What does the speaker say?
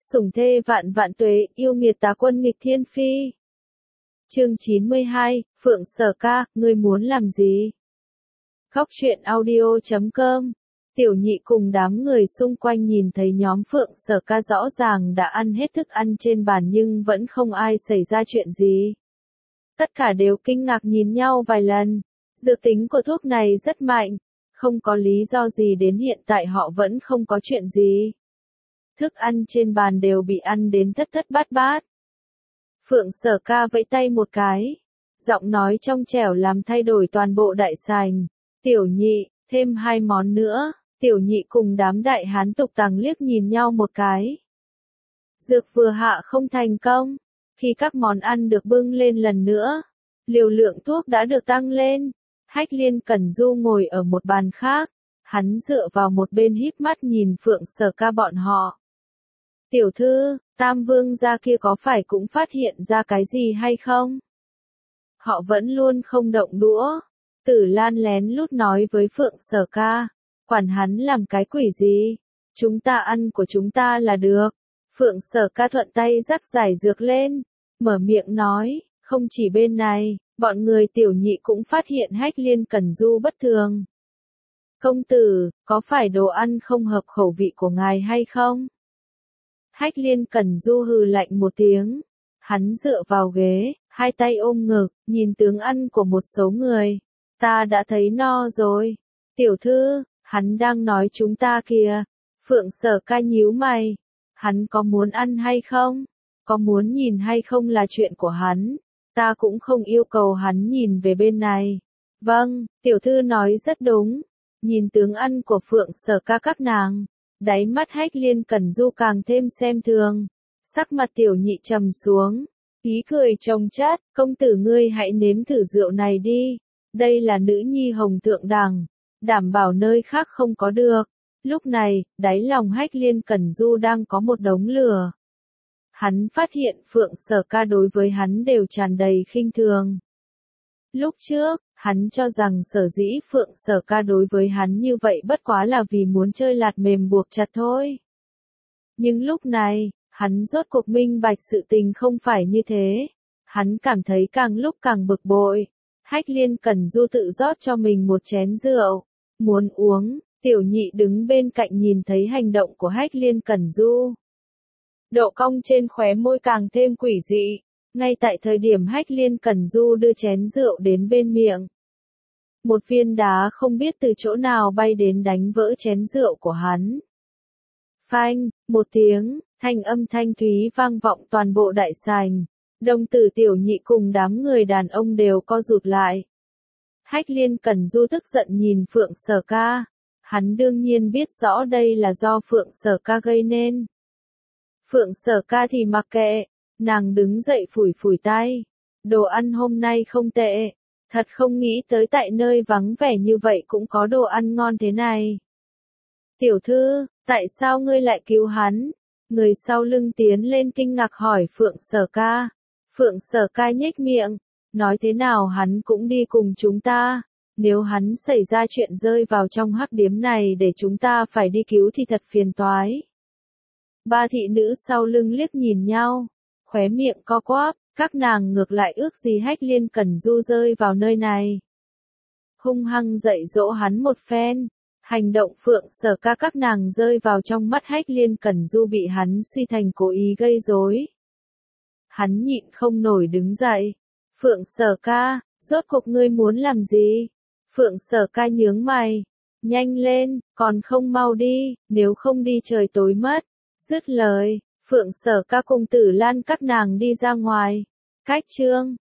Sủng thê vạn vạn tuế, yêu nghiệt tá quân nghịch thiên phi. Chương 92, Phượng Sở Ca, ngươi muốn làm gì? Khóc chuyện audio.com. Tiểu Nhị cùng đám người xung quanh nhìn thấy nhóm Phượng Sở Ca rõ ràng đã ăn hết thức ăn trên bàn nhưng vẫn không ai xảy ra chuyện gì. Tất cả đều kinh ngạc nhìn nhau vài lần. Dược tính của thuốc này rất mạnh, không có lý do gì đến hiện tại họ vẫn không có chuyện gì. Thức ăn trên bàn đều bị ăn đến thất thất bát bát. Phượng Sở Ca vẫy tay một cái, giọng nói trong trẻo làm thay đổi toàn bộ đại sảnh. Tiểu Nhị, thêm 2 món nữa. Tiểu Nhị cùng đám đại hán tục tằng liếc nhìn nhau một cái. Dược vừa hạ không thành công. Khi các món ăn được bưng lên lần nữa, liều lượng thuốc đã được tăng lên. Hách Liên Cẩn Du ngồi ở một bàn khác, hắn dựa vào một bên híp mắt nhìn Phượng Sở Ca bọn họ. Tiểu thư, Tam Vương gia kia có phải cũng phát hiện ra cái gì hay không? Họ vẫn luôn không động đũa. Tử Lan lén lút nói với Phượng Sở Ca, quản hắn làm cái quỷ gì? Chúng ta ăn của chúng ta là được. Phượng Sở Ca thuận tay rắc giải dược lên, mở miệng nói, không chỉ bên này, bọn người Tiểu Nhị cũng phát hiện Hách Liên Cẩn Du bất thường. Công tử, có phải đồ ăn không hợp khẩu vị của ngài hay không? Hách Liên Cẩn Du hừ lạnh một tiếng, hắn dựa vào ghế, hai tay ôm ngực, nhìn tướng ăn của một số người. Ta đã thấy no rồi. Tiểu thư, hắn đang nói chúng ta kìa. Phượng Sở Ca nhíu mày. Hắn có muốn ăn hay không? Có muốn nhìn hay không là chuyện của hắn. Ta cũng không yêu cầu hắn nhìn về bên này. Vâng, tiểu thư nói rất đúng. Nhìn tướng ăn của Phượng Sở Ca các nàng, đáy mắt Hách Liên Cẩn Du càng thêm xem thường. Sắc mặt Tiểu Nhị trầm xuống, ý cười trông chát, công tử ngươi hãy nếm thử rượu này đi. Đây là nữ nhi hồng thượng đẳng, đảm bảo nơi khác không có được. Lúc này, đáy lòng Hách Liên Cẩn Du đang có một đống lửa. Hắn phát hiện Phượng Sở Ca đối với hắn đều tràn đầy khinh thường. Lúc trước, hắn cho rằng sở dĩ Phượng Sở Ca đối với hắn như vậy bất quá là vì muốn chơi lạt mềm buộc chặt thôi. Nhưng lúc này, hắn rốt cuộc minh bạch sự tình không phải như thế. Hắn cảm thấy càng lúc càng bực bội. Hách Liên Cẩn Du tự rót cho mình một chén rượu. Muốn uống, Tiểu Nhị đứng bên cạnh nhìn thấy hành động của Hách Liên Cẩn Du. Độ cong trên khóe môi càng thêm quỷ dị. Ngay tại thời điểm Hách Liên Cẩn Du đưa chén rượu đến bên miệng, một viên đá không biết từ chỗ nào bay đến đánh vỡ chén rượu của hắn. Phanh, một tiếng, thanh âm thanh thúy vang vọng toàn bộ đại sảnh. Đồng tử Tiểu Nhị cùng đám người đàn ông đều co rụt lại. Hách Liên Cẩn Du tức giận nhìn Phượng Sở Ca. Hắn đương nhiên biết rõ đây là do Phượng Sở Ca gây nên. Phượng Sở Ca thì mặc kệ, nàng đứng dậy phủi phủi tay. Đồ ăn hôm nay không tệ, thật không nghĩ tới tại nơi vắng vẻ như vậy cũng có đồ ăn ngon thế này. Tiểu thư, tại sao ngươi lại cứu hắn? Người sau lưng tiến lên kinh ngạc hỏi Phượng Sở Ca. Phượng Sở Ca nhếch miệng, nói thế nào hắn cũng đi cùng chúng ta. Nếu hắn xảy ra chuyện rơi vào trong hắc điếm này để chúng ta phải đi cứu thì thật phiền toái. Ba thị nữ sau lưng liếc nhìn nhau, khóe miệng co quắp, các nàng ngược lại ước gì Hách Liên Cẩn Du rơi vào nơi này. Hung hăng dạy dỗ hắn một phen, hành động Phượng Sở Ca các nàng rơi vào trong mắt Hách Liên Cẩn Du bị hắn suy thành cố ý gây rối. Hắn nhịn không nổi đứng dậy. Phượng Sở Ca, rốt cuộc ngươi muốn làm gì? Phượng Sở Ca nhướng mày. Nhanh lên, còn không mau đi, nếu không đi trời tối mất. Dứt lời, Phượng Sở Ca cùng Tử Lan các nàng đi ra ngoài. Cách chương